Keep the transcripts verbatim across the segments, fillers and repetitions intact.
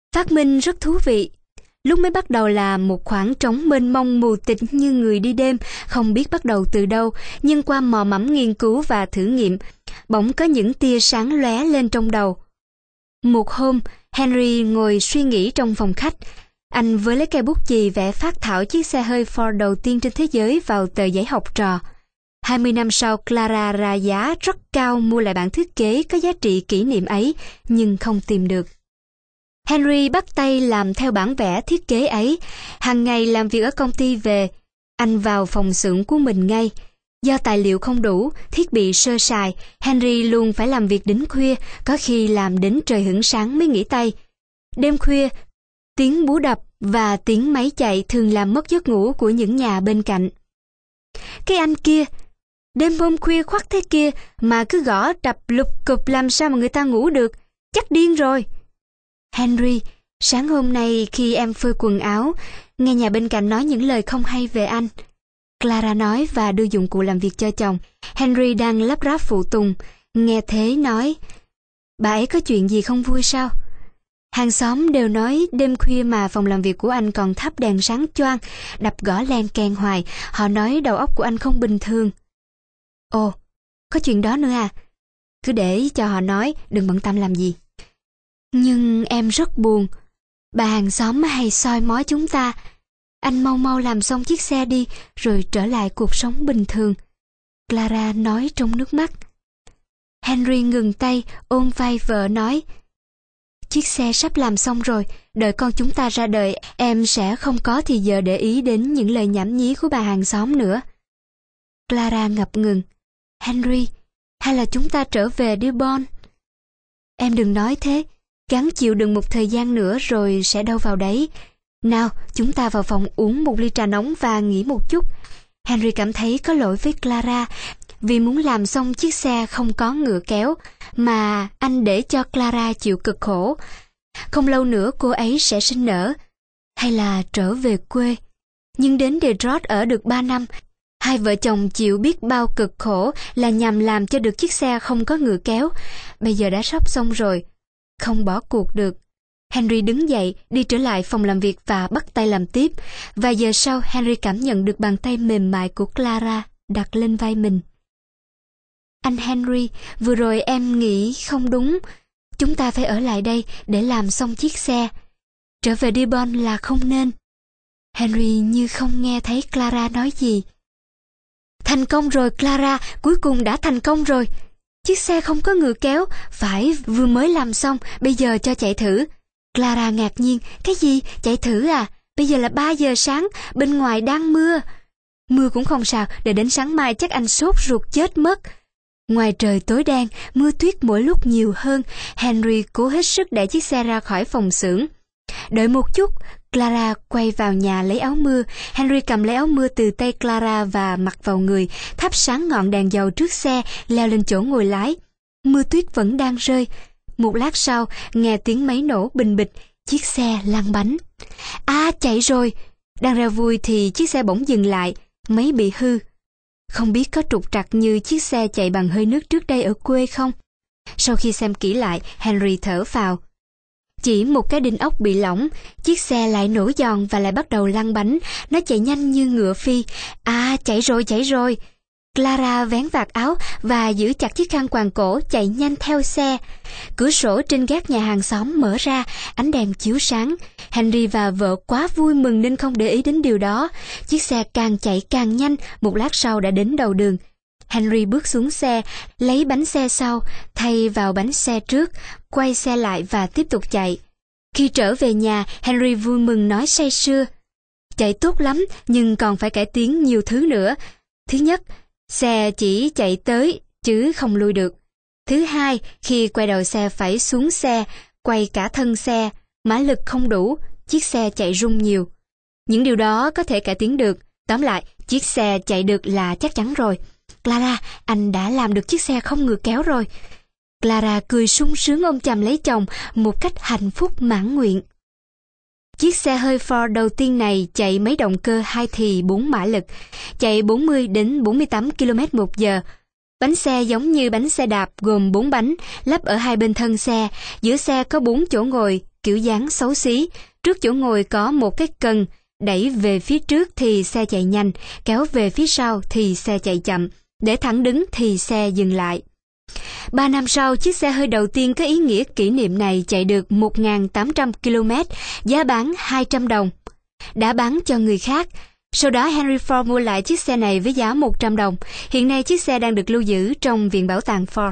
Phát minh rất thú vị. Lúc mới bắt đầu là một khoảng trống mênh mông mù tịt như người đi đêm, không biết bắt đầu từ đâu, nhưng qua mò mẫm nghiên cứu và thử nghiệm, bỗng có những tia sáng lóe lên trong đầu. Một hôm, Henry ngồi suy nghĩ trong phòng khách. Anh với lấy cây bút chì vẽ phác thảo chiếc xe hơi Ford đầu tiên trên thế giới vào tờ giấy học trò. Hai mươi năm sau, Clara ra giá rất cao mua lại bản thiết kế có giá trị kỷ niệm ấy, nhưng không tìm được. Henry bắt tay làm theo bản vẽ thiết kế ấy. Hàng ngày làm việc ở công ty về, anh vào phòng xưởng của mình ngay. Do tài liệu không đủ, thiết bị sơ sài, Henry luôn phải làm việc đến khuya, có khi làm đến trời hửng sáng mới nghỉ tay. Đêm khuya, tiếng búa đập và tiếng máy chạy thường làm mất giấc ngủ của những nhà bên cạnh. Cái anh kia, đêm hôm khuya khoắt thế kia mà cứ gõ đập lục cục làm sao mà người ta ngủ được, chắc điên rồi. Henry, sáng hôm nay khi em phơi quần áo, nghe nhà bên cạnh nói những lời không hay về anh. Clara nói và đưa dụng cụ làm việc cho chồng. Henry đang lắp ráp phụ tùng, nghe thế nói, bà ấy có chuyện gì không vui sao? Hàng xóm đều nói đêm khuya mà phòng làm việc của anh còn thắp đèn sáng choang, đập gõ len keng hoài, họ nói đầu óc của anh không bình thường. Ồ, có chuyện đó nữa à? Cứ để cho họ nói, đừng bận tâm làm gì. Nhưng em rất buồn. Bà hàng xóm hay soi mói chúng ta. Anh mau mau làm xong chiếc xe đi, rồi trở lại cuộc sống bình thường. Clara nói trong nước mắt. Henry ngừng tay, ôm vai vợ nói, chiếc xe sắp làm xong rồi, đợi con chúng ta ra đời, em sẽ không có thì giờ để ý đến những lời nhảm nhí của bà hàng xóm nữa. Clara ngập ngừng. Henry, hay là chúng ta trở về Dearborn? Em đừng nói thế, gắng chịu đựng một thời gian nữa rồi sẽ đâu vào đấy. Nào, chúng ta vào phòng uống một ly trà nóng và nghỉ một chút. Henry cảm thấy có lỗi với Clara vì muốn làm xong chiếc xe không có ngựa kéo, mà anh để cho Clara chịu cực khổ. Không lâu nữa cô ấy sẽ sinh nở, hay là trở về quê. Nhưng đến Detroit ở được ba năm, hai vợ chồng chịu biết bao cực khổ là nhằm làm cho được chiếc xe không có ngựa kéo. Bây giờ đã sắp xong rồi, không bỏ cuộc được. Henry đứng dậy, đi trở lại phòng làm việc và bắt tay làm tiếp. Vài giờ sau, Henry cảm nhận được bàn tay mềm mại của Clara đặt lên vai mình. Anh Henry, vừa rồi em nghĩ không đúng. Chúng ta phải ở lại đây để làm xong chiếc xe. Trở về Dearborn là không nên. Henry như không nghe thấy Clara nói gì. Thành công rồi Clara, cuối cùng đã thành công rồi. Chiếc xe không có ngựa kéo, phải vừa mới làm xong, bây giờ cho chạy thử. Clara ngạc nhiên, cái gì, chạy thử à? Bây giờ là ba giờ sáng, bên ngoài đang mưa. Mưa cũng không sao, để đến sáng mai chắc anh sốt ruột chết mất. Ngoài trời tối đen, mưa tuyết mỗi lúc nhiều hơn. Henry cố hết sức đẩy chiếc xe ra khỏi phòng xưởng. Đợi một chút, Clara quay vào nhà lấy áo mưa. Henry cầm lấy áo mưa từ tay Clara và mặc vào người, thắp sáng ngọn đèn dầu trước xe, leo lên chỗ ngồi lái. Mưa tuyết vẫn đang rơi. Một lát sau, nghe tiếng máy nổ bình bịch, chiếc xe lăn bánh. À, chạy rồi! Đang reo vui thì chiếc xe bỗng dừng lại, máy bị hư. Không biết có trục trặc như chiếc xe chạy bằng hơi nước trước đây ở quê không? Sau khi xem kỹ lại, Henry thở phào. Chỉ một cái đinh ốc bị lỏng, chiếc xe lại nổ giòn và lại bắt đầu lăn bánh. Nó chạy nhanh như ngựa phi. À, chạy rồi, chạy rồi! Clara vén vạt áo và giữ chặt chiếc khăn quàng cổ, chạy nhanh theo xe. Cửa sổ trên gác nhà hàng xóm mở ra, ánh đèn chiếu sáng. Henry và vợ quá vui mừng nên không để ý đến điều đó. Chiếc xe càng chạy càng nhanh, một lát sau đã đến đầu đường. Henry bước xuống xe, lấy bánh xe sau, thay vào bánh xe trước, quay xe lại và tiếp tục chạy. Khi trở về nhà, Henry vui mừng nói say sưa. Chạy tốt lắm, nhưng còn phải cải tiến nhiều thứ nữa. Thứ nhất, xe chỉ chạy tới, chứ không lui được. Thứ hai, khi quay đầu xe phải xuống xe, quay cả thân xe, mã lực không đủ, chiếc xe chạy rung nhiều. Những điều đó có thể cải tiến được. Tóm lại, chiếc xe chạy được là chắc chắn rồi. Clara, anh đã làm được chiếc xe không ngựa kéo rồi. Clara cười sung sướng ôm chầm lấy chồng một cách hạnh phúc mãn nguyện. Chiếc xe hơi Ford đầu tiên này chạy máy động cơ hai thì bốn mã lực, chạy bốn mươi đến bốn mươi tám ki lô mét một giờ. Bánh xe giống như bánh xe đạp gồm bốn bánh, lắp ở hai bên thân xe, giữa xe có bốn chỗ ngồi, kiểu dáng xấu xí. Trước chỗ ngồi có một cái cần, đẩy về phía trước thì xe chạy nhanh, kéo về phía sau thì xe chạy chậm, để thẳng đứng thì xe dừng lại. Ba năm sau, chiếc xe hơi đầu tiên có ý nghĩa kỷ niệm này chạy được một nghìn tám trăm ki lô mét, giá bán hai trăm đồng. Đã bán cho người khác. Sau đó Henry Ford mua lại chiếc xe này với giá một trăm đồng. Hiện nay chiếc xe đang được lưu giữ trong Viện Bảo tàng Ford.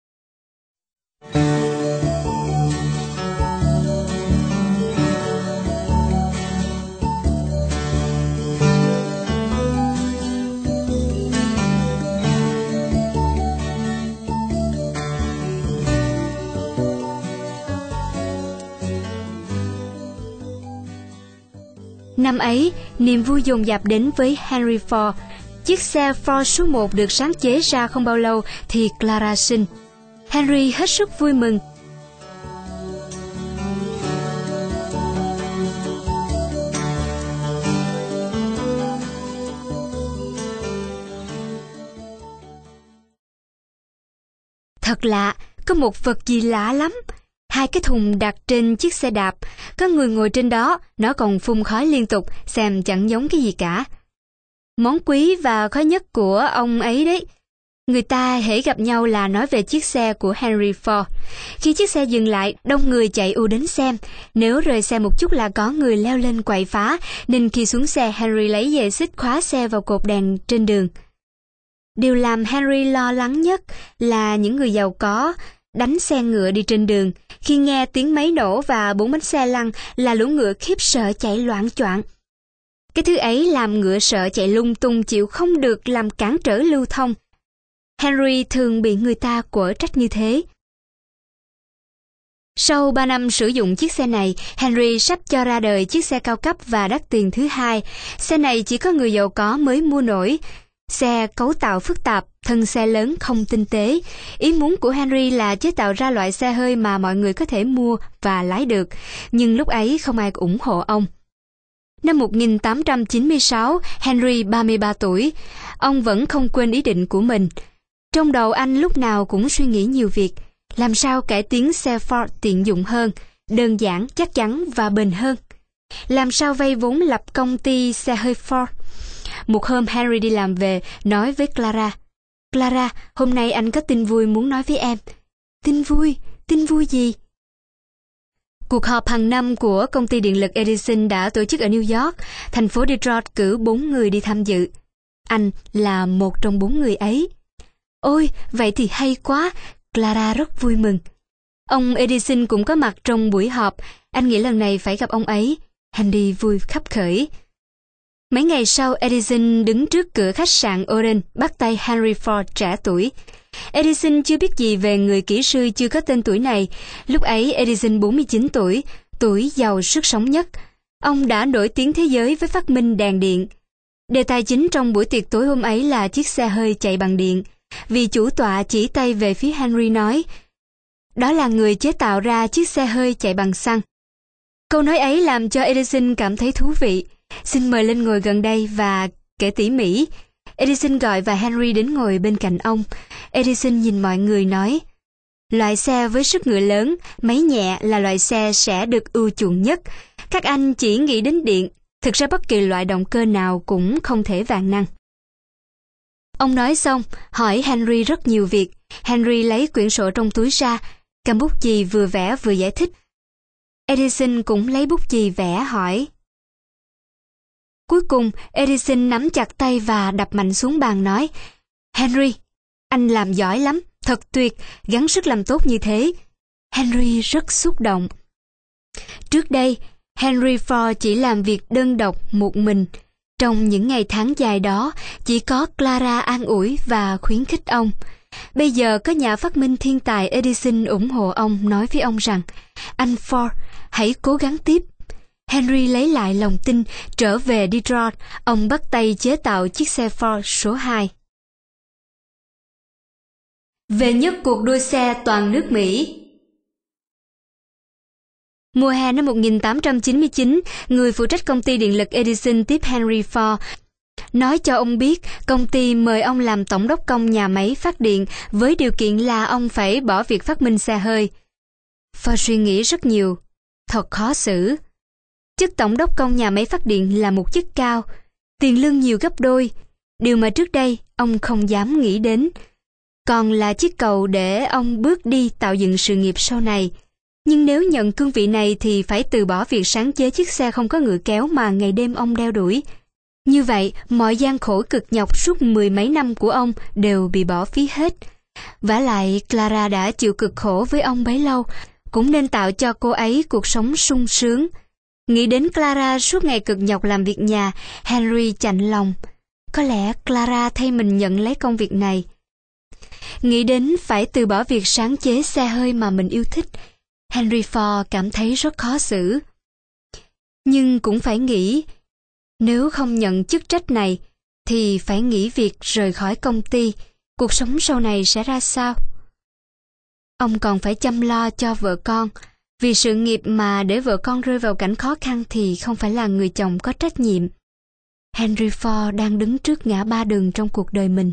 Năm ấy, niềm vui dồn dập đến với Henry Ford. Chiếc xe Ford số một được sáng chế ra không bao lâu thì Clara sinh. Henry hết sức vui mừng. Thật lạ, có một vật gì lạ lắm. Hai cái thùng đặt trên chiếc xe đạp, có người ngồi trên đó, nó còn phun khói liên tục, xem chẳng giống cái gì cả. Món quý và khó nhất của ông ấy đấy. Người ta hễ gặp nhau là nói về chiếc xe của Henry Ford. Khi chiếc xe dừng lại, đông người chạy ùa đến xem. Nếu rời xe một chút là có người leo lên quậy phá, nên khi xuống xe Henry lấy dây xích khóa xe vào cột đèn trên đường. Điều làm Henry lo lắng nhất là những người giàu có đánh xe ngựa đi trên đường. Khi nghe tiếng máy nổ và bốn bánh xe lăn là lũ ngựa khiếp sợ chạy loạng choạng. Cái thứ ấy làm ngựa sợ chạy lung tung, chịu không được, làm cản trở lưu thông. Henry thường bị người ta quở trách như thế. Sau ba năm sử dụng chiếc xe này, Henry sắp cho ra đời chiếc xe cao cấp và đắt tiền thứ hai. Xe này chỉ có người giàu có mới mua nổi. Xe cấu tạo phức tạp, thân xe lớn không tinh tế. Ý muốn của Henry là chế tạo ra loại xe hơi mà mọi người có thể mua và lái được, nhưng lúc ấy không ai ủng hộ ông. Năm một nghìn tám trăm chín mươi sáu, Henry ba mươi ba tuổi. Ông vẫn không quên ý định của mình. Trong đầu anh lúc nào cũng suy nghĩ nhiều việc. Làm sao cải tiến xe Ford tiện dụng hơn, đơn giản, chắc chắn và bền hơn. Làm sao vay vốn lập công ty xe hơi Ford. Một hôm Henry đi làm về, nói với Clara. Clara, hôm nay anh có tin vui muốn nói với em. Tin vui? Tin vui gì? Cuộc họp hàng năm của công ty điện lực Edison đã tổ chức ở New York. Thành phố Detroit cử bốn người đi tham dự. Anh là một trong bốn người ấy. Ôi, vậy thì hay quá. Clara rất vui mừng. Ông Edison cũng có mặt trong buổi họp. Anh nghĩ lần này phải gặp ông ấy. Henry vui khắp khởi. Mấy ngày sau, Edison đứng trước cửa khách sạn Oden, bắt tay Henry Ford trẻ tuổi. Edison chưa biết gì về người kỹ sư chưa có tên tuổi này. Lúc ấy Edison bốn mươi chín tuổi, tuổi giàu sức sống nhất. Ông đã nổi tiếng thế giới với phát minh đèn điện. Đề tài chính trong buổi tiệc tối hôm ấy là chiếc xe hơi chạy bằng điện. Vị chủ tọa chỉ tay về phía Henry nói, đó là người chế tạo ra chiếc xe hơi chạy bằng xăng. Câu nói ấy làm cho Edison cảm thấy thú vị. Xin mời lên ngồi gần đây và kể tỉ mỉ. Edison gọi và Henry đến ngồi bên cạnh ông. Edison nhìn mọi người nói, loại xe với sức ngựa lớn, máy nhẹ là loại xe sẽ được ưa chuộng nhất. Các anh chỉ nghĩ đến điện, thực ra bất kỳ loại động cơ nào cũng không thể vạn năng. Ông nói xong, hỏi Henry rất nhiều việc. Henry lấy quyển sổ trong túi ra, cầm bút chì vừa vẽ vừa giải thích. Edison cũng lấy bút chì vẽ hỏi. Cuối cùng, Edison nắm chặt tay và đập mạnh xuống bàn nói, Henry, anh làm giỏi lắm, thật tuyệt, gắng sức làm tốt như thế. Henry rất xúc động. Trước đây, Henry Ford chỉ làm việc đơn độc một mình. Trong những ngày tháng dài đó, chỉ có Clara an ủi và khuyến khích ông. Bây giờ có nhà phát minh thiên tài Edison ủng hộ ông, nói với ông rằng, anh Ford, hãy cố gắng tiếp. Henry lấy lại lòng tin, trở về Detroit, ông bắt tay chế tạo chiếc xe Ford số hai. Về nhất cuộc đua xe toàn nước Mỹ. Mùa hè năm một nghìn tám trăm chín mươi chín, người phụ trách công ty điện lực Edison tiếp Henry Ford, nói cho ông biết công ty mời ông làm tổng đốc công nhà máy phát điện với điều kiện là ông phải bỏ việc phát minh xe hơi. Ford suy nghĩ rất nhiều. thật khó xử. Chức tổng đốc công nhà máy phát điện là một chức cao, tiền lương nhiều gấp đôi, điều mà trước đây ông không dám nghĩ đến. Còn là chiếc cầu để ông bước đi tạo dựng sự nghiệp sau này. Nhưng nếu nhận cương vị này thì phải từ bỏ việc sáng chế chiếc xe không có ngựa kéo mà ngày đêm ông đeo đuổi. Như vậy, mọi gian khổ cực nhọc suốt mười mấy năm của ông đều bị bỏ phí hết. Vả lại, Clara đã chịu cực khổ với ông bấy lâu, cũng nên tạo cho cô ấy cuộc sống sung sướng. Nghĩ đến Clara suốt ngày cực nhọc làm việc nhà, Henry chạnh lòng. Có lẽ Clara thay mình nhận lấy công việc này. Nghĩ đến phải từ bỏ việc sáng chế xe hơi mà mình yêu thích, Henry Ford cảm thấy rất khó xử. Nhưng cũng phải nghĩ, nếu không nhận chức trách này, thì phải nghỉ việc rời khỏi công ty, cuộc sống sau này sẽ ra sao? Ông còn phải chăm lo cho vợ con, vì sự nghiệp mà để vợ con rơi vào cảnh khó khăn thì không phải là người chồng có trách nhiệm. Henry Ford đang đứng trước ngã ba đường trong cuộc đời mình.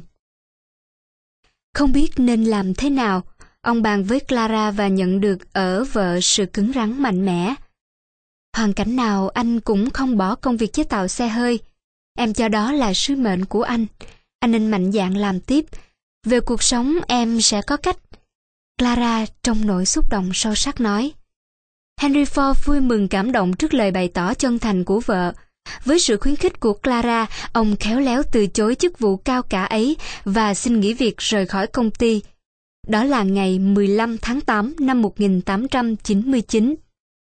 Không biết nên làm thế nào, ông bàn với Clara và nhận được ở vợ sự cứng rắn mạnh mẽ. Hoàn cảnh nào anh cũng không bỏ công việc chế tạo xe hơi. Em cho đó là sứ mệnh của anh. Anh nên mạnh dạn làm tiếp. Về cuộc sống em sẽ có cách. Clara trong nỗi xúc động sâu sắc nói. Henry Ford vui mừng cảm động trước lời bày tỏ chân thành của vợ. Với sự khuyến khích của Clara, ông khéo léo từ chối chức vụ cao cả ấy và xin nghỉ việc rời khỏi công ty. Đó là ngày mười lăm tháng tám năm một nghìn tám trăm chín mươi chín.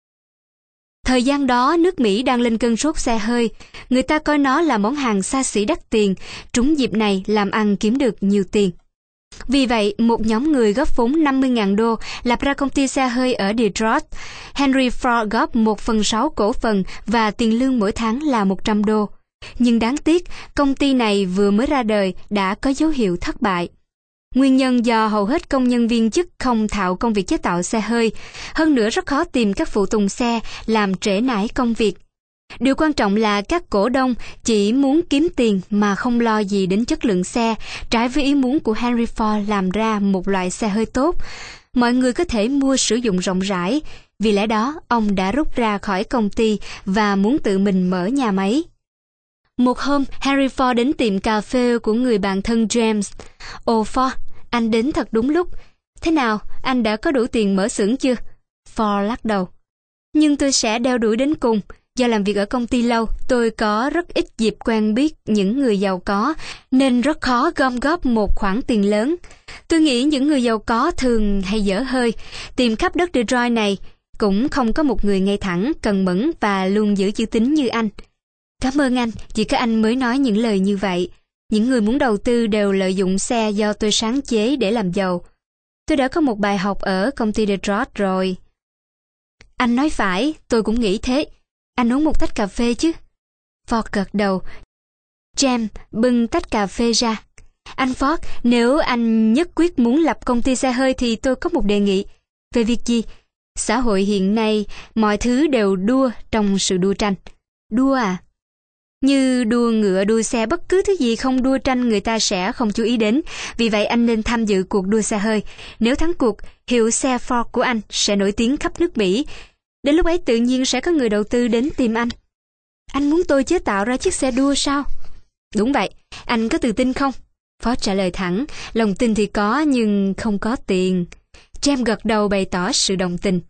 Thời gian đó, nước Mỹ đang lên cơn sốt xe hơi. Người ta coi nó là món hàng xa xỉ đắt tiền, trúng dịp này làm ăn kiếm được nhiều tiền. Vì vậy, một nhóm người góp vốn năm mươi nghìn đô lập ra công ty xe hơi ở Detroit. Henry Ford góp một phần sáu cổ phần và tiền lương mỗi tháng là một trăm đô. Nhưng đáng tiếc, công ty này vừa mới ra đời đã có dấu hiệu thất bại. Nguyên nhân do hầu hết công nhân viên chức không thạo công việc chế tạo xe hơi, hơn nữa rất khó tìm các phụ tùng xe làm trễ nải công việc. Điều quan trọng là các cổ đông chỉ muốn kiếm tiền mà không lo gì đến chất lượng xe, trái với ý muốn của Henry Ford làm ra một loại xe hơi tốt. Mọi người có thể mua sử dụng rộng rãi, vì lẽ đó ông đã rút ra khỏi công ty và muốn tự mình mở nhà máy. Một hôm, Henry Ford đến tiệm cà phê của người bạn thân James. Ồ Ford, anh đến thật đúng lúc. Thế nào, anh đã có đủ tiền mở xưởng chưa? Ford lắc đầu. Nhưng tôi sẽ đeo đuổi đến cùng. Do làm việc ở công ty lâu, tôi có rất ít dịp quen biết những người giàu có, nên rất khó gom góp một khoản tiền lớn. Tôi nghĩ những người giàu có thường hay dở hơi, tìm khắp đất Detroit này, cũng không có một người ngay thẳng, cần mẫn và luôn giữ chữ tín như anh. Cảm ơn anh, chỉ có anh mới nói những lời như vậy. Những người muốn đầu tư đều lợi dụng xe do tôi sáng chế để làm giàu. Tôi đã có một bài học ở công ty Detroit rồi. Anh nói phải, tôi cũng nghĩ thế. Anh uống một tách cà phê chứ? Ford gật đầu. James bưng tách cà phê ra. Anh Ford, nếu anh nhất quyết muốn lập công ty xe hơi thì tôi có một đề nghị. Về việc gì? Xã hội hiện nay, mọi thứ đều đua trong sự đua tranh. Đua à? Như đua ngựa, đua xe, bất cứ thứ gì không đua tranh người ta sẽ không chú ý đến. Vì vậy anh nên tham dự cuộc đua xe hơi. Nếu thắng cuộc, hiệu xe Ford của anh sẽ nổi tiếng khắp nước Mỹ. Đến lúc ấy tự nhiên sẽ có người đầu tư đến tìm anh. Anh muốn tôi chế tạo ra chiếc xe đua sao? Đúng vậy, anh có tự tin không? Ford trả lời thẳng, lòng tin thì có nhưng không có tiền. James gật đầu bày tỏ sự đồng tình.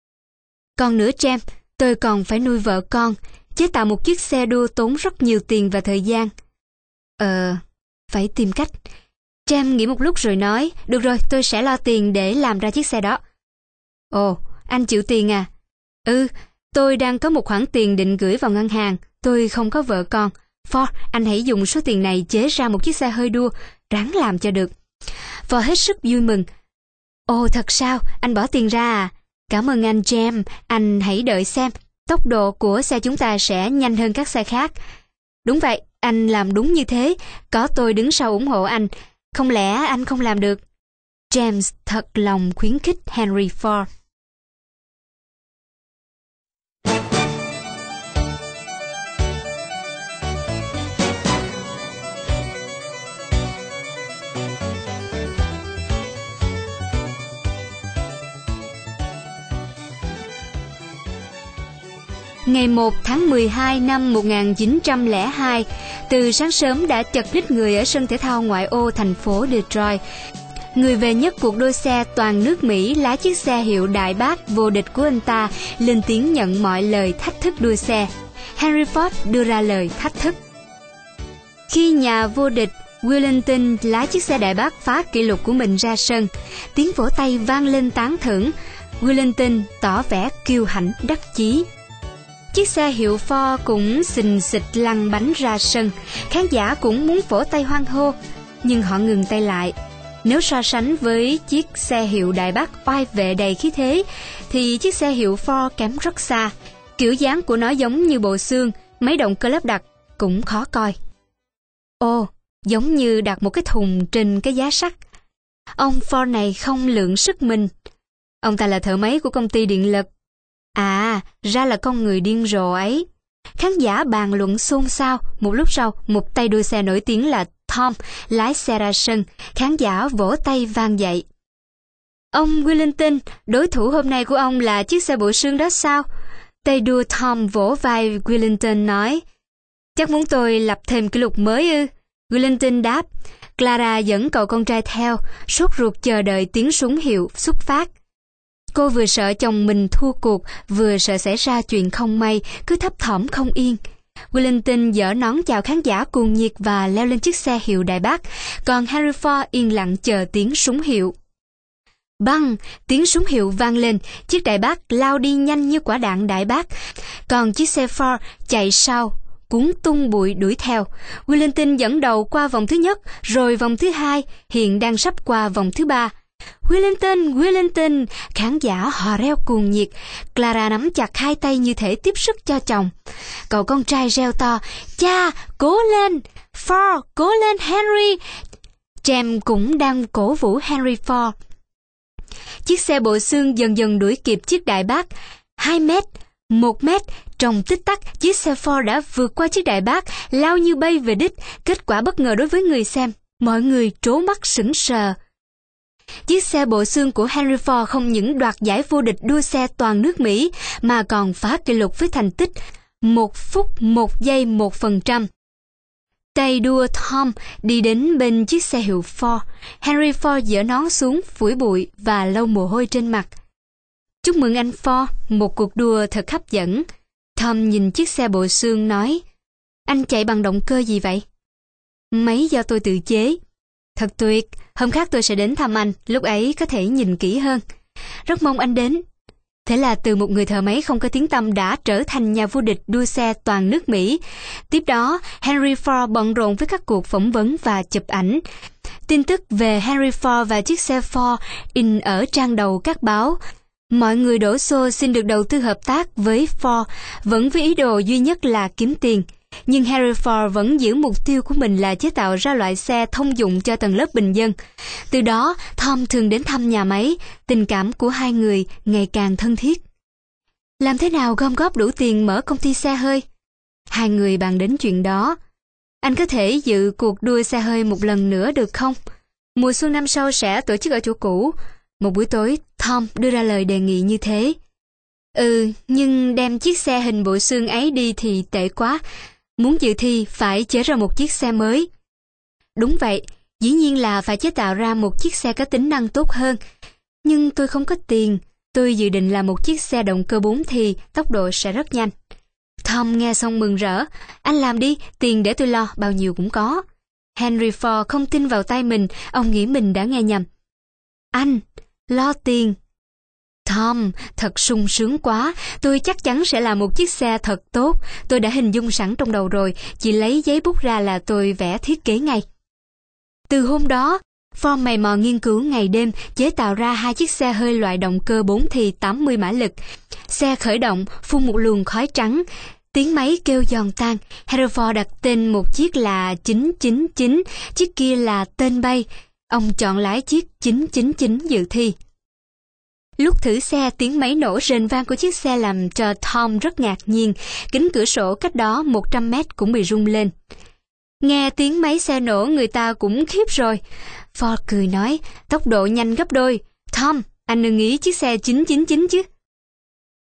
Còn nữa James, tôi còn phải nuôi vợ con. Chế tạo một chiếc xe đua tốn rất nhiều tiền và thời gian. Ờ, phải tìm cách. James nghĩ một lúc rồi nói, được rồi, tôi sẽ lo tiền để làm ra chiếc xe đó. Ồ, anh chịu tiền à? Ừ, tôi đang có một khoản tiền định gửi vào ngân hàng. Tôi không có vợ con. Ford, anh hãy dùng số tiền này chế ra một chiếc xe hơi đua, ráng làm cho được. Ford hết sức vui mừng. Ồ, thật sao? Anh bỏ tiền ra à? Cảm ơn anh James, anh hãy đợi xem. Tốc độ của xe chúng ta sẽ nhanh hơn các xe khác. Đúng vậy, anh làm đúng như thế. Có tôi đứng sau ủng hộ anh. Không lẽ anh không làm được? James thật lòng khuyến khích Henry Ford. Ngày một tháng mười hai năm một nghìn chín trăm lẻ hai, từ sáng sớm đã chật ních người ở sân thể thao ngoại ô thành phố Detroit. Người về nhất cuộc đua xe toàn nước Mỹ lái chiếc xe hiệu đại bác vô địch của anh ta lên tiếng nhận mọi lời thách thức đua xe. Henry Ford đưa ra lời thách thức. Khi nhà vô địch Wellington lái chiếc xe đại bác phá kỷ lục của mình ra sân, tiếng vỗ tay vang lên tán thưởng. Wellington tỏ vẻ kiêu hãnh đắc chí. Chiếc xe hiệu Ford cũng xình xịch lăn bánh ra sân. Khán giả cũng muốn vỗ tay hoan hô, nhưng họ ngừng tay lại. Nếu so sánh với chiếc xe hiệu đại bác oai vệ đầy khí thế, thì chiếc xe hiệu Ford kém rất xa. Kiểu dáng của nó giống như bộ xương, mấy động cơ lắp đặt cũng khó coi. Ồ, giống như đặt một cái thùng trên cái giá sắt. Ông Ford này không lượng sức mình. Ông ta là thợ máy của công ty điện lực. À, ra là con người điên rồ ấy. Khán giả bàn luận xôn xao. Một lúc sau, một tay đua xe nổi tiếng là Tom lái xe ra sân. Khán giả vỗ tay vang dậy. Ông Wellington, đối thủ hôm nay của ông là chiếc xe bộ xương đó sao? Tay đua Tom vỗ vai Wellington nói. Chắc muốn tôi lập thêm kỷ lục mới ư? Wellington đáp. Clara dẫn cậu con trai theo, sốt ruột chờ đợi tiếng súng hiệu xuất phát. Cô vừa sợ chồng mình thua cuộc, vừa sợ xảy ra chuyện không may, cứ thấp thỏm không yên. Wellington giở nón chào khán giả cuồng nhiệt và leo lên chiếc xe hiệu đại bác, còn Henry Ford yên lặng chờ tiếng súng hiệu. Băng, tiếng súng hiệu vang lên, chiếc đại bác lao đi nhanh như quả đạn đại bác, còn chiếc xe Ford chạy sau, cuốn tung bụi đuổi theo. Wellington dẫn đầu qua vòng thứ nhất, rồi vòng thứ hai, hiện đang sắp qua vòng thứ ba. Wellington, Wellington, khán giả hò reo cuồng nhiệt. Clara nắm chặt hai tay như thể tiếp sức cho chồng. Cậu con trai reo to, cha, cố lên, Ford, cố lên Henry. Jem cũng đang cổ vũ Henry Ford. Chiếc xe bộ xương dần dần đuổi kịp chiếc đại bác. Hai mét, một mét, trong tích tắc, chiếc xe Ford đã vượt qua chiếc đại bác, lao như bay về đích. Kết quả bất ngờ đối với người xem, mọi người trố mắt sững sờ. Chiếc xe bộ xương của Henry Ford không những đoạt giải vô địch đua xe toàn nước Mỹ, mà còn phá kỷ lục với thành tích một phút một giây một phần trăm. Tay đua Tom đi đến bên chiếc xe hiệu Ford. Henry Ford giở nón xuống, phủi bụi và lau mồ hôi trên mặt. Chúc mừng anh Ford, một cuộc đua thật hấp dẫn. Tom nhìn chiếc xe bộ xương nói, anh chạy bằng động cơ gì vậy? Máy do tôi tự chế. Thật tuyệt, hôm khác tôi sẽ đến thăm anh, lúc ấy có thể nhìn kỹ hơn. Rất mong anh đến. Thế là từ một người thợ máy không có tiếng tăm đã trở thành nhà vô địch đua xe toàn nước Mỹ. Tiếp đó, Henry Ford bận rộn với các cuộc phỏng vấn và chụp ảnh. Tin tức về Henry Ford và chiếc xe Ford in ở trang đầu các báo. Mọi người đổ xô xin được đầu tư hợp tác với Ford, vẫn với ý đồ duy nhất là kiếm tiền. Nhưng Henry Ford vẫn giữ mục tiêu của mình là chế tạo ra loại xe thông dụng cho tầng lớp bình dân. Từ đó, Tom thường đến thăm nhà máy, tình cảm của hai người ngày càng thân thiết. Làm thế nào gom góp đủ tiền mở công ty xe hơi? Hai người bàn đến chuyện đó. Anh có thể dự cuộc đua xe hơi một lần nữa được không? Mùa xuân năm sau sẽ tổ chức ở chỗ cũ. Một buổi tối, Tom đưa ra lời đề nghị như thế. Ừ, nhưng đem chiếc xe hình bộ xương ấy đi thì tệ quá. Muốn dự thi phải chế ra một chiếc xe mới. Đúng vậy, dĩ nhiên là phải chế tạo ra một chiếc xe có tính năng tốt hơn. Nhưng tôi không có tiền. Tôi dự định là một chiếc xe động cơ bốn thì tốc độ sẽ rất nhanh. Tom nghe xong mừng rỡ. Anh làm đi, tiền để tôi lo, bao nhiêu cũng có. Henry Ford không tin vào tay mình, ông nghĩ mình đã nghe nhầm. Anh, lo tiền. Tom, thật sung sướng quá, tôi chắc chắn sẽ làm một chiếc xe thật tốt. Tôi đã hình dung sẵn trong đầu rồi, chỉ lấy giấy bút ra là tôi vẽ thiết kế ngay. Từ hôm đó, Ford mày mò nghiên cứu ngày đêm, chế tạo ra hai chiếc xe hơi loại động cơ bốn thì tám mươi mã lực. Xe khởi động, phun một luồng khói trắng, tiếng máy kêu giòn tan. Henry Ford đặt tên một chiếc là chín chín chín, chiếc kia là tên bay. Ông chọn lái chiếc chín chín chín dự thi. Lúc thử xe, tiếng máy nổ rền vang của chiếc xe làm cho Tom rất ngạc nhiên. Kính cửa sổ cách đó một trăm mét cũng bị rung lên. Nghe tiếng máy xe nổ người ta cũng khiếp rồi. Ford cười nói, tốc độ nhanh gấp đôi. Tom, anh đừng nghĩ chiếc xe chín chín chín chứ.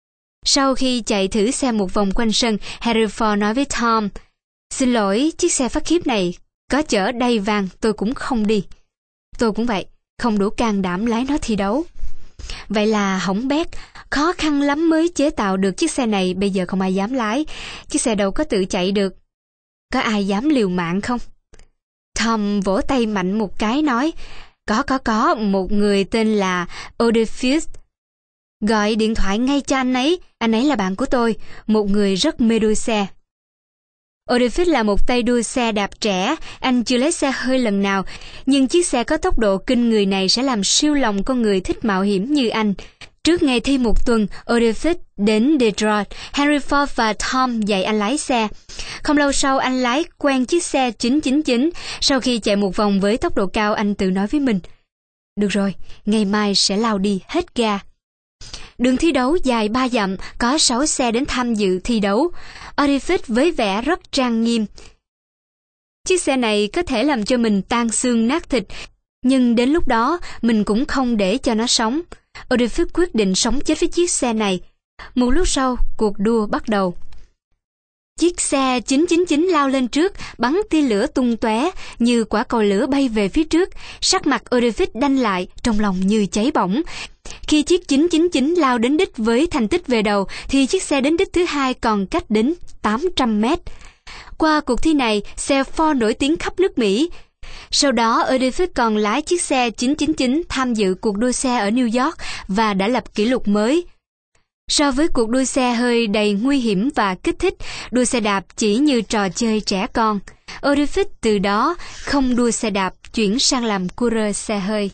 Sau khi chạy thử xe một vòng quanh sân, Henry Ford nói với Tom, xin lỗi, chiếc xe phát khiếp này có chở đầy vàng tôi cũng không đi. Tôi cũng vậy, không đủ can đảm lái nó thi đấu. Vậy là hỏng bét, khó khăn lắm mới chế tạo được chiếc xe này, bây giờ không ai dám lái, chiếc xe đâu có tự chạy được. Có ai dám liều mạng không? Tom vỗ tay mạnh một cái nói, có có có, một người tên là Odefield. Gọi điện thoại ngay cho anh ấy, anh ấy là bạn của tôi, một người rất mê đua xe. Odefield là một tay đua xe đạp trẻ, anh chưa lái xe hơi lần nào, nhưng chiếc xe có tốc độ kinh người này sẽ làm siêu lòng con người thích mạo hiểm như anh. Trước ngày thi một tuần, Odefield đến Detroit, Henry Ford và Tom dạy anh lái xe. Không lâu sau anh lái quen chiếc xe chín chín chín, sau khi chạy một vòng với tốc độ cao anh tự nói với mình, được rồi, ngày mai sẽ lao đi hết ga. Đường thi đấu dài ba dặm, có sáu xe đến tham dự thi đấu. Odefield với vẻ rất trang nghiêm. Chiếc xe này có thể làm cho mình tan xương nát thịt, nhưng đến lúc đó mình cũng không để cho nó sống. Odefield quyết định sống chết với chiếc xe này. Một lúc sau, cuộc đua bắt đầu. Chiếc xe chín chín chín lao lên trước, bắn tia lửa tung tóe như quả cầu lửa bay về phía trước. Sắc mặt Odefield đanh lại, trong lòng như cháy bỏng. Khi chiếc chín chín chín lao đến đích với thành tích về đầu, thì chiếc xe đến đích thứ hai còn cách đến tám trăm mét. Qua cuộc thi này, xe Ford nổi tiếng khắp nước Mỹ. Sau đó, Odefield còn lái chiếc xe chín chín chín tham dự cuộc đua xe ở New York và đã lập kỷ lục mới. So với cuộc đua xe hơi đầy nguy hiểm và kích thích, đua xe đạp chỉ như trò chơi trẻ con. Odefield từ đó không đua xe đạp, chuyển sang làm coureur xe hơi.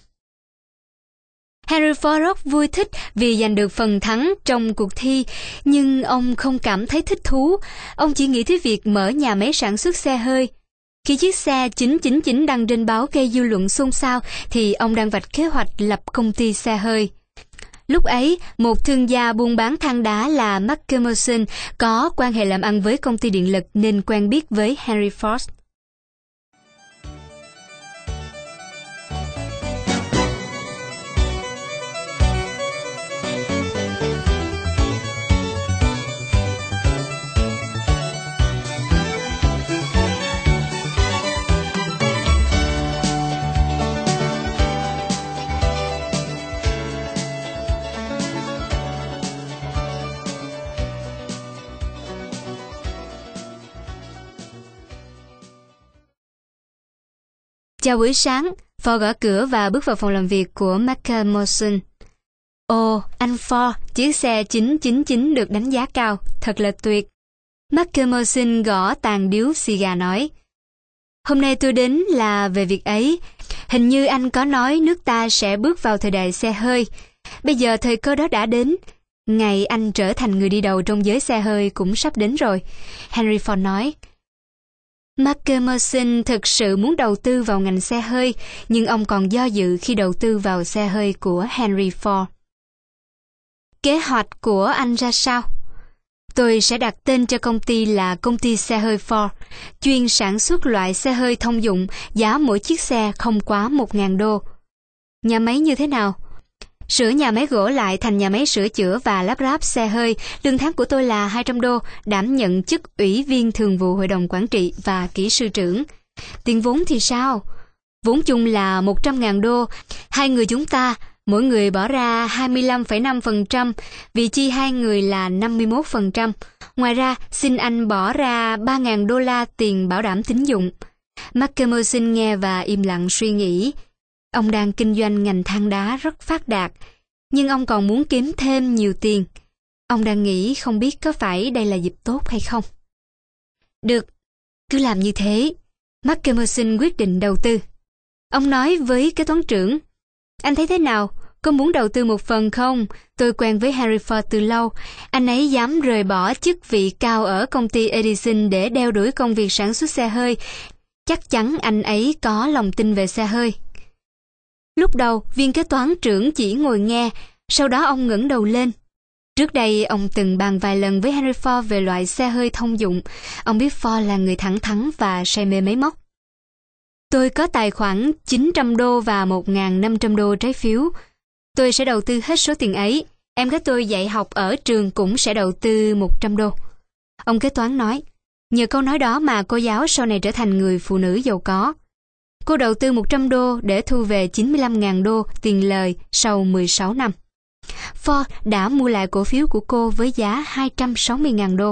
Henry Ford rất vui thích vì giành được phần thắng trong cuộc thi, nhưng ông không cảm thấy thích thú. Ông chỉ nghĩ tới việc mở nhà máy sản xuất xe hơi. Khi chiếc xe chín chín chín đăng trên báo gây dư luận xôn xao, thì ông đang vạch kế hoạch lập công ty xe hơi. Lúc ấy, một thương gia buôn bán than đá là McKemerson có quan hệ làm ăn với công ty điện lực nên quen biết với Henry Ford. Chào buổi sáng, Ford gõ cửa và bước vào phòng làm việc của McKemerson. Ồ, anh Ford, chiếc xe chín chín chín được đánh giá cao, thật là tuyệt. McKemerson gõ tàn điếu xì gà nói, hôm nay tôi đến là về việc ấy. Hình như anh có nói nước ta sẽ bước vào thời đại xe hơi. Bây giờ thời cơ đó đã đến. Ngày anh trở thành người đi đầu trong giới xe hơi cũng sắp đến rồi. Henry Ford nói. McKemerson thực sự muốn đầu tư vào ngành xe hơi, nhưng ông còn do dự khi đầu tư vào xe hơi của Henry Ford. Kế hoạch của anh ra sao? Tôi sẽ đặt tên cho công ty là công ty xe hơi Ford, chuyên sản xuất loại xe hơi thông dụng, giá mỗi chiếc xe không quá một nghìn đô. Nhà máy như thế nào? Sửa nhà máy gỗ lại thành nhà máy sửa chữa và lắp ráp xe hơi. Lương tháng của tôi là hai trăm đô, đảm nhận chức ủy viên thường vụ hội đồng quản trị và kỹ sư trưởng. Tiền vốn thì sao? Vốn chung là một trăm nghìn đô. Hai người chúng ta, mỗi người bỏ ra hai mươi lăm phẩy năm phần trăm, vị chi hai người là năm mươi mốt phần trăm. Ngoài ra, xin anh bỏ ra ba nghìn đô la tiền bảo đảm tín dụng. McKemerson nghe và im lặng suy nghĩ. Ông đang kinh doanh ngành than đá rất phát đạt, nhưng ông còn muốn kiếm thêm nhiều tiền. Ông đang nghĩ không biết có phải đây là dịp tốt hay không. Được, cứ làm như thế. McKemerson quyết định đầu tư. Ông nói với kế toán trưởng, anh thấy thế nào? Có muốn đầu tư một phần không? Tôi quen với Henry Ford từ lâu. Anh ấy dám rời bỏ chức vị cao ở công ty Edison để đeo đuổi công việc sản xuất xe hơi. Chắc chắn anh ấy có lòng tin về xe hơi. Lúc đầu, viên kế toán trưởng chỉ ngồi nghe, sau đó ông ngẩng đầu lên. Trước đây, ông từng bàn vài lần với Henry Ford về loại xe hơi thông dụng. Ông biết Ford là người thẳng thắn và say mê máy móc. Tôi có tài khoản chín trăm đô và một nghìn năm trăm đô trái phiếu. Tôi sẽ đầu tư hết số tiền ấy. em gái tôi dạy học ở trường cũng sẽ đầu tư một trăm đô. Ông kế toán nói, nhờ câu nói đó mà cô giáo sau này trở thành người phụ nữ giàu có. Cô đầu tư một trăm đô để thu về chín mươi lăm nghìn đô tiền lời sau mười sáu năm. Ford đã mua lại cổ phiếu của cô với giá hai trăm sáu mươi nghìn đô.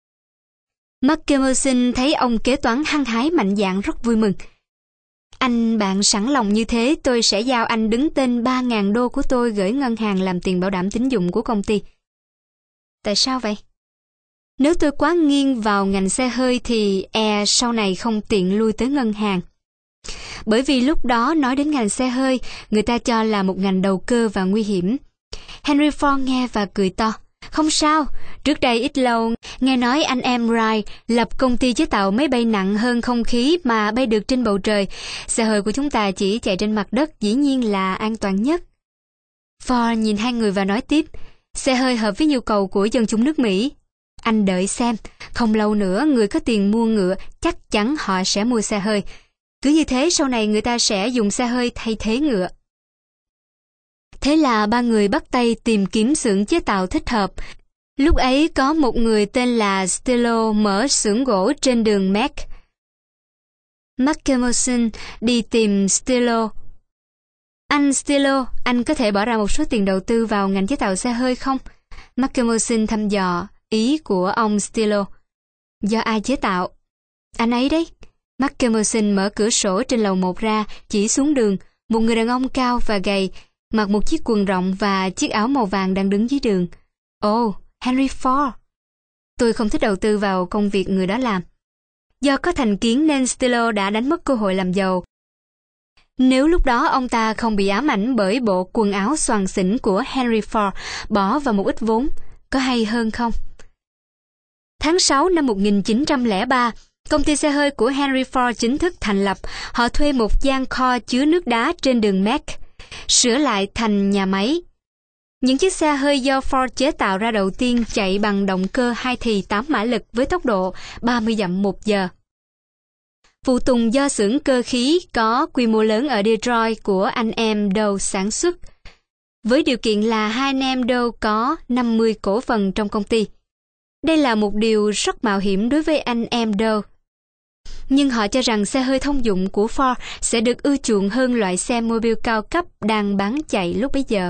Mark Emerson thấy ông kế toán hăng hái mạnh dạn rất vui mừng. Anh bạn sẵn lòng như thế, tôi sẽ giao anh đứng tên ba nghìn đô của tôi gửi ngân hàng làm tiền bảo đảm tín dụng của công ty. Tại sao vậy? Nếu tôi quá nghiêng vào ngành xe hơi thì e sau này không tiện lui tới ngân hàng. Bởi vì lúc đó nói đến ngành xe hơi, người ta cho là một ngành đầu cơ và nguy hiểm. Henry Ford nghe và cười to. Không sao, trước đây ít lâu, nghe nói anh em Wright lập công ty chế tạo máy bay nặng hơn không khí mà bay được trên bầu trời. Xe hơi của chúng ta chỉ chạy trên mặt đất, dĩ nhiên là an toàn nhất. Ford nhìn hai người và nói tiếp, xe hơi hợp với nhu cầu của dân chúng nước Mỹ. Anh đợi xem, không lâu nữa người có tiền mua ngựa, chắc chắn họ sẽ mua xe hơi. Cứ như thế sau này người ta sẽ dùng xe hơi thay thế ngựa. Thế là ba người bắt tay tìm kiếm xưởng chế tạo thích hợp. Lúc ấy có một người tên là Stillo mở xưởng gỗ trên đường Mac. Mark Emerson đi tìm Stillo. Anh Stillo, anh có thể bỏ ra một số tiền đầu tư vào ngành chế tạo xe hơi không? Mark Emerson thăm dò ý của ông Stillo. Do ai chế tạo? Anh ấy đấy. Mark Emerson mở cửa sổ trên lầu một ra, chỉ xuống đường. Một người đàn ông cao và gầy, mặc một chiếc quần rộng và chiếc áo màu vàng đang đứng dưới đường. Ồ, oh, Henry Ford. Tôi không thích đầu tư vào công việc người đó làm. Do có thành kiến nên Stillo đã đánh mất cơ hội làm giàu. Nếu lúc đó ông ta không bị ám ảnh bởi bộ quần áo xoàng xỉnh của Henry Ford, bỏ vào một ít vốn, có hay hơn không? Tháng sáu năm một nghìn chín trăm lẻ ba, công ty xe hơi của Henry Ford chính thức thành lập. Họ thuê một gian kho chứa nước đá trên đường Mac, sửa lại thành nhà máy. Những chiếc xe hơi do Ford chế tạo ra đầu tiên chạy bằng động cơ hai thì tám mã lực với tốc độ ba mươi dặm một giờ. Phụ tùng do xưởng cơ khí có quy mô lớn ở Detroit của anh em Dow sản xuất, với điều kiện là hai anh em Dow có năm mươi cổ phần trong công ty. Đây là một điều rất mạo hiểm đối với anh em Dow. Nhưng họ cho rằng xe hơi thông dụng của Ford sẽ được ưa chuộng hơn loại xe mobile cao cấp đang bán chạy lúc bấy giờ.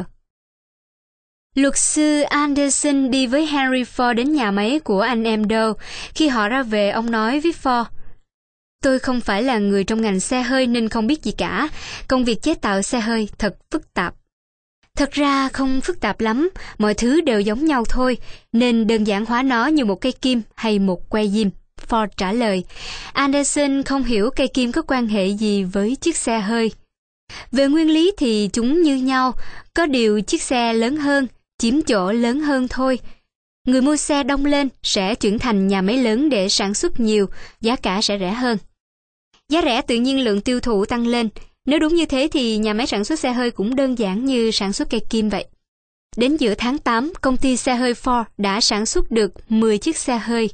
Luật sư Anderson đi với Henry Ford đến nhà máy của anh em Dow. Khi họ ra về, ông nói với Ford, tôi không phải là người trong ngành xe hơi nên không biết gì cả. Công việc chế tạo xe hơi thật phức tạp. Thật ra không phức tạp lắm, mọi thứ đều giống nhau thôi, nên đơn giản hóa nó như một cây kim hay một que diêm. Ford trả lời. Anderson không hiểu cây kim có quan hệ gì với chiếc xe hơi. Về nguyên lý thì chúng như nhau, có điều chiếc xe lớn hơn, chiếm chỗ lớn hơn thôi. Người mua xe đông lên sẽ chuyển thành nhà máy lớn để sản xuất nhiều, giá cả sẽ rẻ hơn. Giá rẻ tự nhiên lượng tiêu thụ tăng lên. Nếu đúng như thế thì nhà máy sản xuất xe hơi cũng đơn giản như sản xuất cây kim vậy. Đến giữa tháng tám, công ty xe hơi Ford đã sản xuất được mười chiếc xe hơi.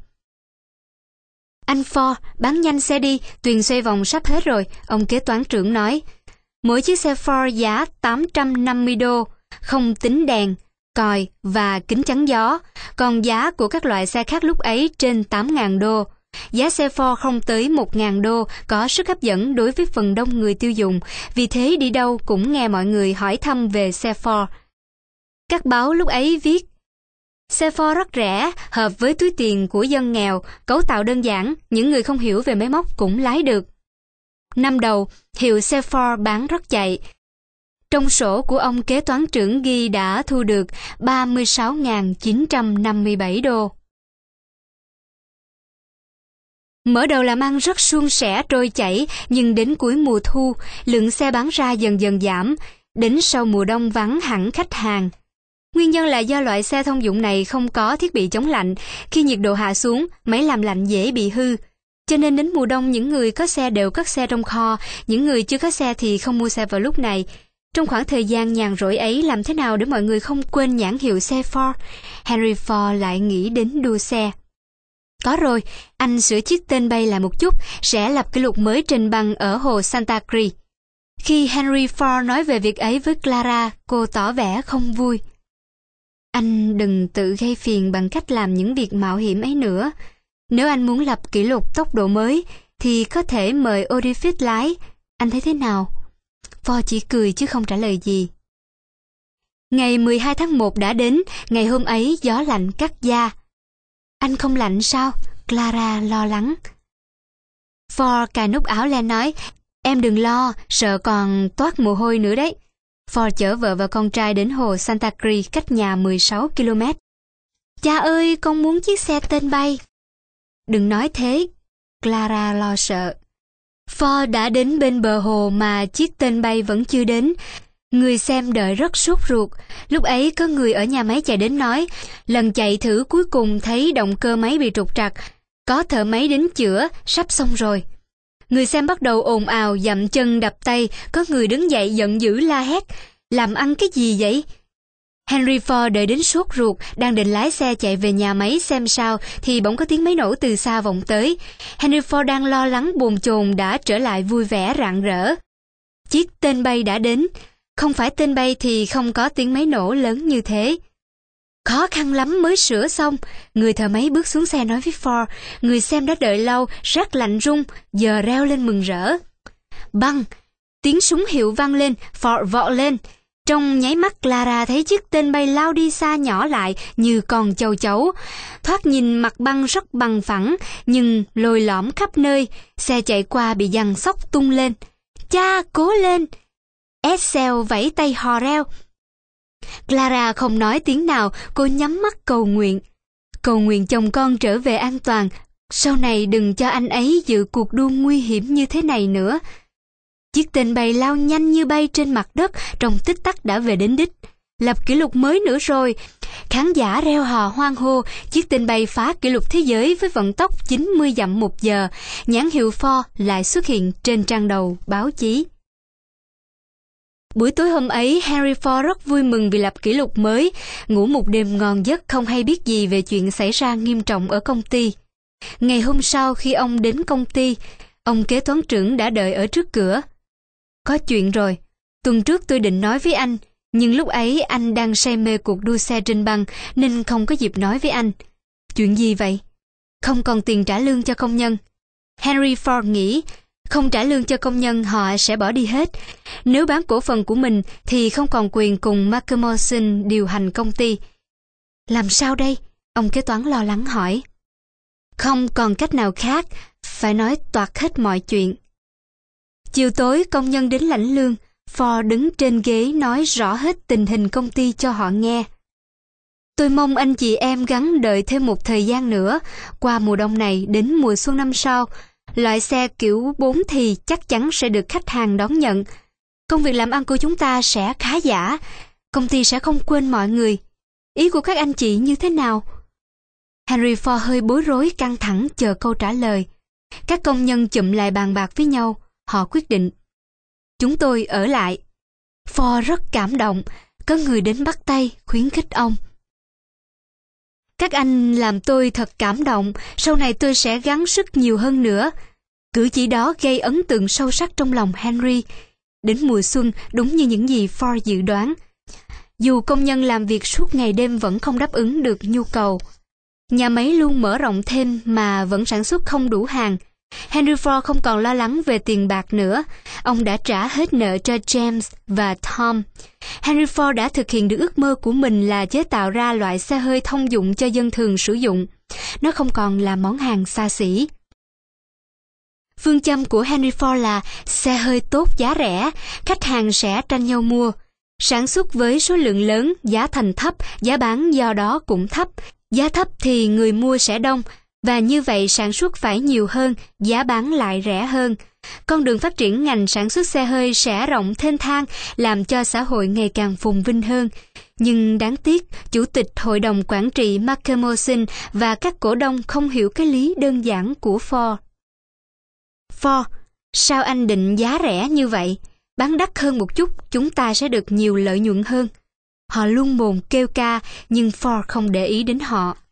Anh Ford, bán nhanh xe đi, thuyền xoay vòng sắp hết rồi, ông kế toán trưởng nói. Mỗi chiếc xe Ford giá tám trăm năm mươi đô, không tính đèn, còi và kính chắn gió, còn giá của các loại xe khác lúc ấy trên tám nghìn đô. Giá xe Ford không tới một nghìn đô có sức hấp dẫn đối với phần đông người tiêu dùng, vì thế đi đâu cũng nghe mọi người hỏi thăm về xe Ford. Các báo lúc ấy viết, xe Ford rất rẻ, hợp với túi tiền của dân nghèo, cấu tạo đơn giản, những người không hiểu về máy móc cũng lái được. Năm đầu, hiệu xe Ford bán rất chạy. Trong sổ của ông kế toán trưởng ghi đã thu được ba mươi sáu nghìn chín trăm năm mươi bảy đô. Mở đầu làm ăn rất suôn sẻ trôi chảy, nhưng đến cuối mùa thu, lượng xe bán ra dần dần giảm, đến sau mùa đông vắng hẳn khách hàng. Nguyên nhân là do loại xe thông dụng này không có thiết bị chống lạnh, khi nhiệt độ hạ xuống, máy làm lạnh dễ bị hư. Cho nên đến mùa đông những người có xe đều cất xe trong kho, những người chưa có xe thì không mua xe vào lúc này. Trong khoảng thời gian nhàn rỗi ấy, làm thế nào để mọi người không quên nhãn hiệu xe Ford? Henry Ford lại nghĩ đến đua xe. Có rồi, anh sửa chiếc tên bay lại một chút, sẽ lập kỷ lục mới trên băng ở hồ Santa Cruz. Khi Henry Ford nói về việc ấy với Clara, cô tỏ vẻ không vui. Anh đừng tự gây phiền bằng cách làm những việc mạo hiểm ấy nữa. Nếu anh muốn lập kỷ lục tốc độ mới, thì có thể mời Audi Fit lái. Anh thấy thế nào? Ford chỉ cười chứ không trả lời gì. Ngày mười hai tháng một đã đến, ngày hôm ấy gió lạnh cắt da. Anh không lạnh sao? Clara lo lắng. Ford cài nút áo lên nói, em đừng lo, sợ còn toát mồ hôi nữa đấy. Ford chở vợ và con trai đến hồ Santa Cruz cách nhà mười sáu ki lô mét. Cha ơi, con muốn chiếc xe tên bay. Đừng nói thế, Clara lo sợ. Ford đã đến bên bờ hồ mà chiếc tên bay vẫn chưa đến. Người xem đợi rất sốt ruột. Lúc ấy có người ở nhà máy chạy đến nói, lần chạy thử cuối cùng thấy động cơ máy bị trục trặc, có thợ máy đến chữa, sắp xong rồi. Người xem bắt đầu ồn ào, dậm chân đập tay, có người đứng dậy giận dữ la hét, làm ăn cái gì vậy? Henry Ford đợi đến sốt ruột, đang định lái xe chạy về nhà máy xem sao, thì bỗng có tiếng máy nổ từ xa vọng tới. Henry Ford đang lo lắng bồn chồn đã trở lại vui vẻ rạng rỡ. Chiếc tên bay đã đến. Không phải tên bay thì không có tiếng máy nổ lớn như thế. Khó khăn lắm mới sửa xong. Người thợ máy bước xuống xe nói với Ford. Người xem đã đợi lâu, rát lạnh run, giờ reo lên mừng rỡ. Băng! Tiếng súng hiệu vang lên, Ford vọt lên. Trong nháy mắt Clara thấy chiếc tên bay lao đi xa nhỏ lại như con châu chấu. Thoạt nhìn mặt băng rất bằng phẳng, nhưng lồi lõm khắp nơi. Xe chạy qua bị giằng xóc tung lên. Cha, cố lên! Excel vẫy tay hò reo. Clara không nói tiếng nào, cô nhắm mắt cầu nguyện. Cầu nguyện chồng con trở về an toàn, sau này đừng cho anh ấy dự cuộc đua nguy hiểm như thế này nữa. Chiếc tên bay lao nhanh như bay trên mặt đất, trong tích tắc đã về đến đích. Lập kỷ lục mới nữa rồi. Khán giả reo hò hoan hô, chiếc tên bay phá kỷ lục thế giới với vận tốc chín mươi dặm một giờ. Nhãn hiệu Ford lại xuất hiện trên trang đầu báo chí. Buổi tối hôm ấy, Henry Ford rất vui mừng vì lập kỷ lục mới, ngủ một đêm ngon giấc không hay biết gì về chuyện xảy ra nghiêm trọng ở công ty. Ngày hôm sau khi ông đến công ty, ông kế toán trưởng đã đợi ở trước cửa. Có chuyện rồi, tuần trước tôi định nói với anh, nhưng lúc ấy anh đang say mê cuộc đua xe trên băng nên không có dịp nói với anh. Chuyện gì vậy? Không còn tiền trả lương cho công nhân. Henry Ford nghĩ, không trả lương cho công nhân họ sẽ bỏ đi hết. Nếu bán cổ phần của mình thì không còn quyền cùng McMorrison điều hành công ty. Làm sao đây? Ông kế toán lo lắng hỏi. Không còn cách nào khác, phải nói toạc hết mọi chuyện. Chiều tối công nhân đến lãnh lương, Ford đứng trên ghế nói rõ hết tình hình công ty cho họ nghe. Tôi mong anh chị em gắng đợi thêm một thời gian nữa, qua mùa đông này đến mùa xuân năm sau, loại xe kiểu bốn thì chắc chắn sẽ được khách hàng đón nhận. Công việc làm ăn của chúng ta sẽ khá giả, công ty sẽ không quên mọi người. Ý của các anh chị như thế nào? Henry Ford hơi bối rối căng thẳng chờ câu trả lời. Các công nhân chụm lại bàn bạc với nhau, họ quyết định. Chúng tôi ở lại. Ford rất cảm động, có người đến bắt tay khuyến khích ông. Các anh làm tôi thật cảm động, sau này tôi sẽ gắng sức nhiều hơn nữa. Cử chỉ đó gây ấn tượng sâu sắc trong lòng Henry. Đến mùa xuân, đúng như những gì Ford dự đoán. Dù công nhân làm việc suốt ngày đêm vẫn không đáp ứng được nhu cầu. Nhà máy luôn mở rộng thêm mà vẫn sản xuất không đủ hàng. Henry Ford không còn lo lắng về tiền bạc nữa. Ông đã trả hết nợ cho James và Tom. Henry Ford đã thực hiện được ước mơ của mình là chế tạo ra loại xe hơi thông dụng cho dân thường sử dụng. Nó không còn là món hàng xa xỉ. Phương châm của Henry Ford là xe hơi tốt giá rẻ, khách hàng sẽ tranh nhau mua. Sản xuất với số lượng lớn, giá thành thấp, giá bán do đó cũng thấp. Giá thấp thì người mua sẽ đông, và như vậy sản xuất phải nhiều hơn, giá bán lại rẻ hơn. Con đường phát triển ngành sản xuất xe hơi sẽ rộng thênh thang, làm cho xã hội ngày càng phồn vinh hơn. Nhưng đáng tiếc, Chủ tịch Hội đồng Quản trị McMorrison và các cổ đông không hiểu cái lý đơn giản của Ford. Ford, sao anh định giá rẻ như vậy? Bán đắt hơn một chút, chúng ta sẽ được nhiều lợi nhuận hơn. Họ luôn mồm kêu ca, nhưng Ford không để ý đến họ.